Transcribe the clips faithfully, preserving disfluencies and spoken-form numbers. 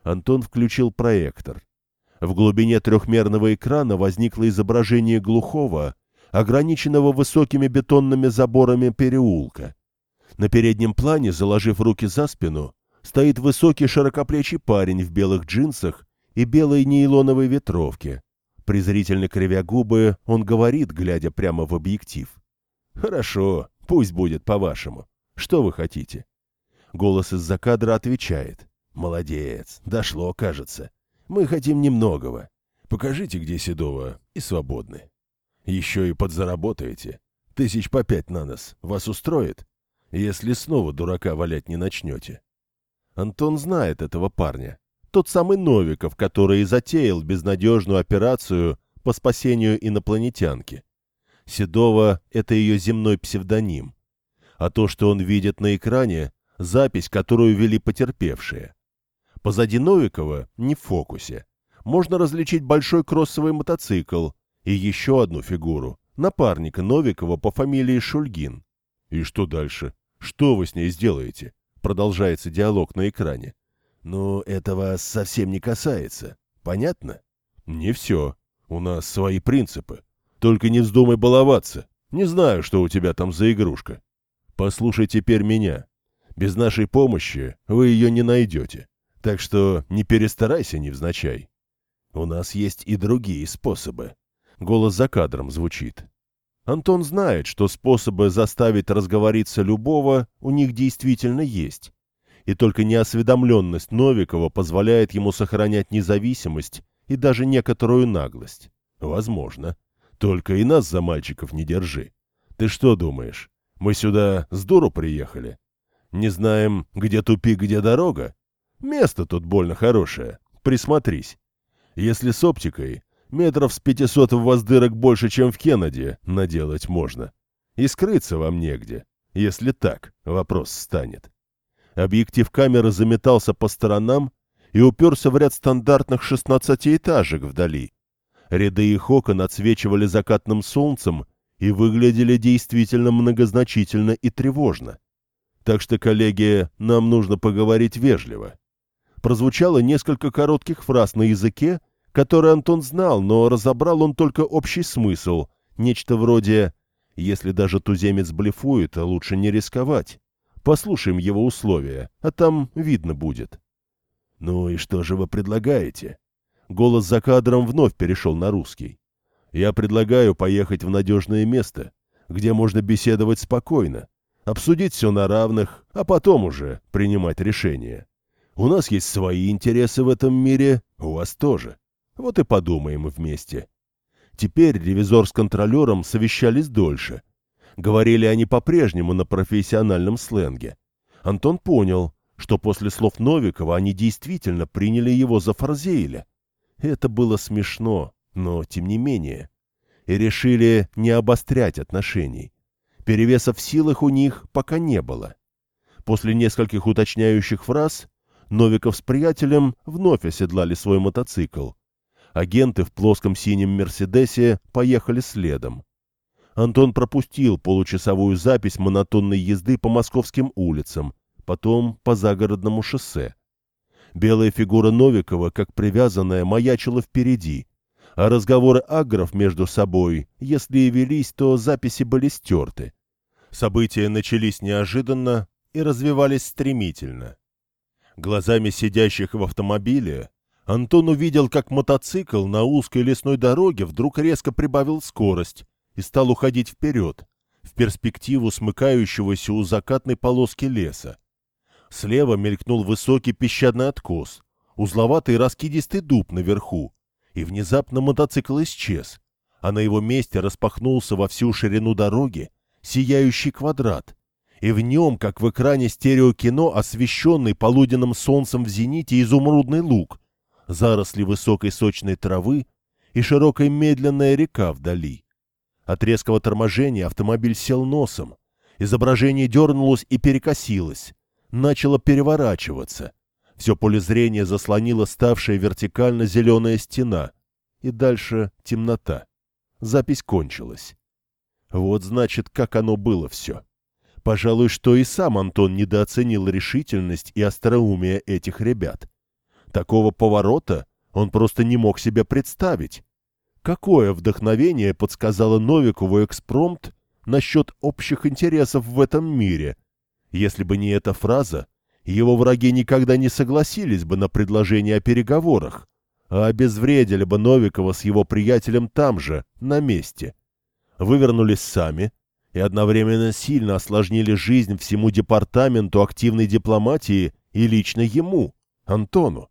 Антон включил проектор. В глубине трехмерного экрана возникло изображение глухого, ограниченного высокими бетонными заборами переулка. На переднем плане, заложив руки за спину, стоит высокий широкоплечий парень в белых джинсах и белой нейлоновой ветровке. Презрительно кривя губы, он говорит, глядя прямо в объектив. «Хорошо, пусть будет по-вашему. Что вы хотите?» Голос из-за кадра отвечает. «Молодец, дошло, кажется. Мы хотим немногого. Покажите, где Седова, и свободны. Еще и подзаработаете. Тысяч по пять на нос. Вас устроит? Если снова дурака валять не начнете». Антон знает этого парня. Тот самый Новиков, который и затеял безнадежную операцию по спасению инопланетянки. Седова — это ее земной псевдоним. А то, что он видит на экране — запись, которую вели потерпевшие. Позади Новикова, не в фокусе, можно различить большой кроссовый мотоцикл и еще одну фигуру, напарника Новикова по фамилии Шульгин. «И что дальше? Что вы с ней сделаете?» Продолжается диалог на экране. «Ну, это вас совсем не касается. Понятно?» «Не все. У нас свои принципы. Только не вздумай баловаться. Не знаю, что у тебя там за игрушка. Послушай теперь меня. Без нашей помощи вы ее не найдете. Так что не перестарайся невзначай. У нас есть и другие способы». Голос за кадром звучит. Антон знает, что способы заставить разговориться любого у них действительно есть. И только неосведомленность Новикова позволяет ему сохранять независимость и даже некоторую наглость. Возможно. Только и нас за мальчиков не держи. Ты что думаешь, мы сюда с дуру приехали? Не знаем, где тупик, где дорога? Место тут больно хорошее. Присмотрись. Если с оптикой, метров с пятисот в воздырок больше, чем в Кеннеди, наделать можно. И скрыться вам негде. Если так, вопрос станет. Объектив камеры заметался по сторонам и уперся в ряд стандартных шестнадцатиэтажек вдали. Ряды их окон отсвечивали закатным солнцем и выглядели действительно многозначительно и тревожно. Так что, коллеги, нам нужно поговорить вежливо. Прозвучало несколько коротких фраз на языке, который Антон знал, но разобрал он только общий смысл, нечто вроде «если даже туземец блефует, лучше не рисковать. Послушаем его условия, а там видно будет». «Ну и что же вы предлагаете?» Голос за кадром вновь перешел на русский. «Я предлагаю поехать в надежное место, где можно беседовать спокойно, обсудить все на равных, а потом уже принимать решение. У нас есть свои интересы в этом мире, у вас тоже. Вот и подумаем вместе». Теперь ревизор с контролером совещались дольше. Говорили они по-прежнему на профессиональном сленге. Антон понял, что после слов Новикова они действительно приняли его за Фарзеиля. Это было смешно, но тем не менее. И решили не обострять отношений. Перевеса в силах у них пока не было. После нескольких уточняющих фраз Новиков с приятелем вновь оседлали свой мотоцикл. Агенты в плоском синем «Мерседесе» поехали следом. Антон пропустил получасовую запись монотонной езды по московским улицам, потом по загородному шоссе. Белая фигура Новикова, как привязанная, маячила впереди, а разговоры агров между собой, если и велись, то записи были стерты. События начались неожиданно и развивались стремительно. Глазами сидящих в автомобиле Антон увидел, как мотоцикл на узкой лесной дороге вдруг резко прибавил скорость и стал уходить вперед, в перспективу смыкающегося у закатной полоски леса. Слева мелькнул высокий песчаный откос, узловатый раскидистый дуб наверху, и внезапно мотоцикл исчез, а на его месте распахнулся во всю ширину дороги сияющий квадрат, и в нем, как в экране стереокино, освещенный полуденным солнцем в зените, изумрудный луг, заросли высокой сочной травы и широкая медленная река вдали. От резкого торможения автомобиль сел носом, изображение дернулось и перекосилось, начало переворачиваться. Все поле зрения заслонила ставшая вертикально зеленая стена, и дальше темнота. Запись кончилась. Вот значит, как оно было все. Пожалуй, что и сам Антон недооценил решительность и остроумие этих ребят. Такого поворота он просто не мог себе представить. Какое вдохновение подсказало Новикову экспромт насчет общих интересов в этом мире? Если бы не эта фраза, его враги никогда не согласились бы на предложение о переговорах, а обезвредили бы Новикова с его приятелем там же, на месте. Вывернулись сами и одновременно сильно осложнили жизнь всему департаменту активной дипломатии и лично ему, Антону.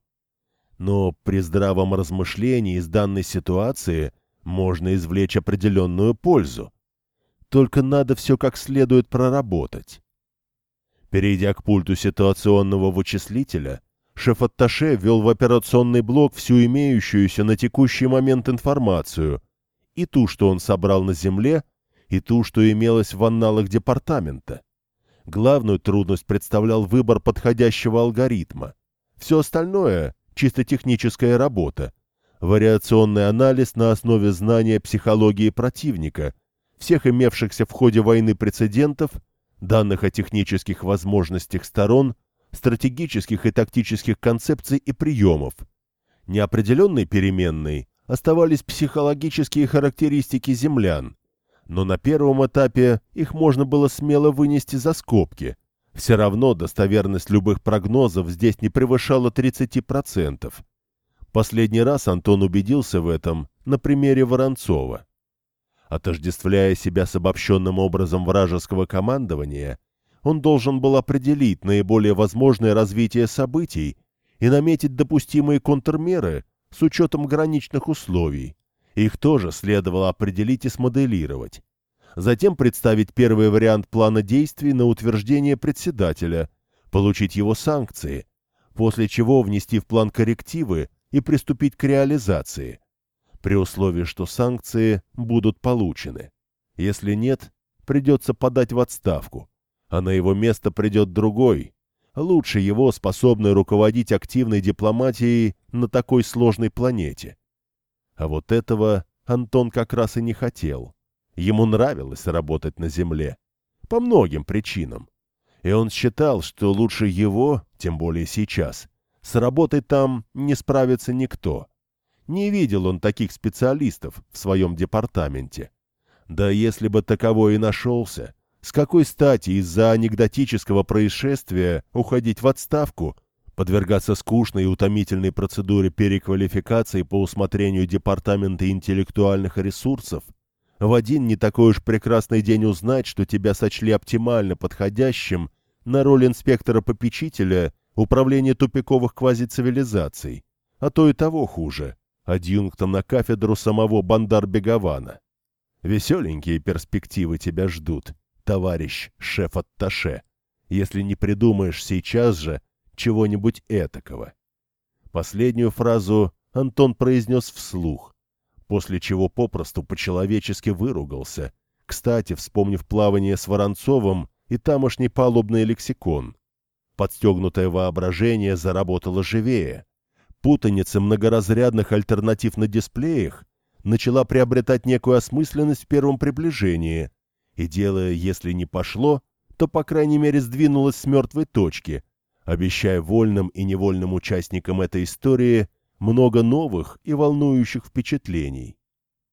Но при здравом размышлении из данной ситуации можно извлечь определенную пользу. Только надо все как следует проработать. Перейдя к пульту ситуационного вычислителя, шеф-атташе ввел в операционный блок всю имеющуюся на текущий момент информацию, и ту, что он собрал на Земле, и ту, что имелось в анналах департамента. Главную трудность представлял выбор подходящего алгоритма. Все остальное — чисто техническая работа, вариационный анализ на основе знания психологии противника, всех имевшихся в ходе войны прецедентов, данных о технических возможностях сторон, стратегических и тактических концепций и приемов. Неопределенной переменной оставались психологические характеристики землян, но на первом этапе их можно было смело вынести за скобки. Все равно достоверность любых прогнозов здесь не превышала тридцати процентов. Последний раз Антон убедился в этом на примере Воронцова. Отождествляя себя с обобщенным образом вражеского командования, он должен был определить наиболее возможное развитие событий и наметить допустимые контрмеры с учетом граничных условий. Их тоже следовало определить и смоделировать. Затем представить первый вариант плана действий на утверждение председателя, получить его санкции, после чего внести в план коррективы и приступить к реализации, при условии, что санкции будут получены. Если нет, придется подать в отставку, а на его место придет другой, лучше его, способный руководить активной дипломатией на такой сложной планете. А вот этого Антон как раз и не хотел. Ему нравилось работать на Земле. По многим причинам. И он считал, что лучше его, тем более сейчас, с работой там не справится никто. Не видел он таких специалистов в своем департаменте. Да если бы таковой и нашелся, с какой стати из-за анекдотического происшествия уходить в отставку, подвергаться скучной и утомительной процедуре переквалификации по усмотрению Департамента интеллектуальных ресурсов, в один не такой уж прекрасный день узнать, что тебя сочли оптимально подходящим на роль инспектора-попечителя управления тупиковых квазицивилизаций, а то и того хуже, адъюнктом на кафедру самого Бандар-Бегована. Веселенькие перспективы тебя ждут, товарищ шеф-атташе, если не придумаешь сейчас же чего-нибудь этакого. Последнюю фразу Антон произнес вслух, после чего попросту по-человечески выругался, кстати, вспомнив плавание с Воронцовым и тамошний палубный лексикон. Подстегнутое воображение заработало живее. Путаница многоразрядных альтернатив на дисплеях начала приобретать некую осмысленность в первом приближении, и дело, если не пошло, то, по крайней мере, сдвинулось с мертвой точки, обещая вольным и невольным участникам этой истории много новых и волнующих впечатлений.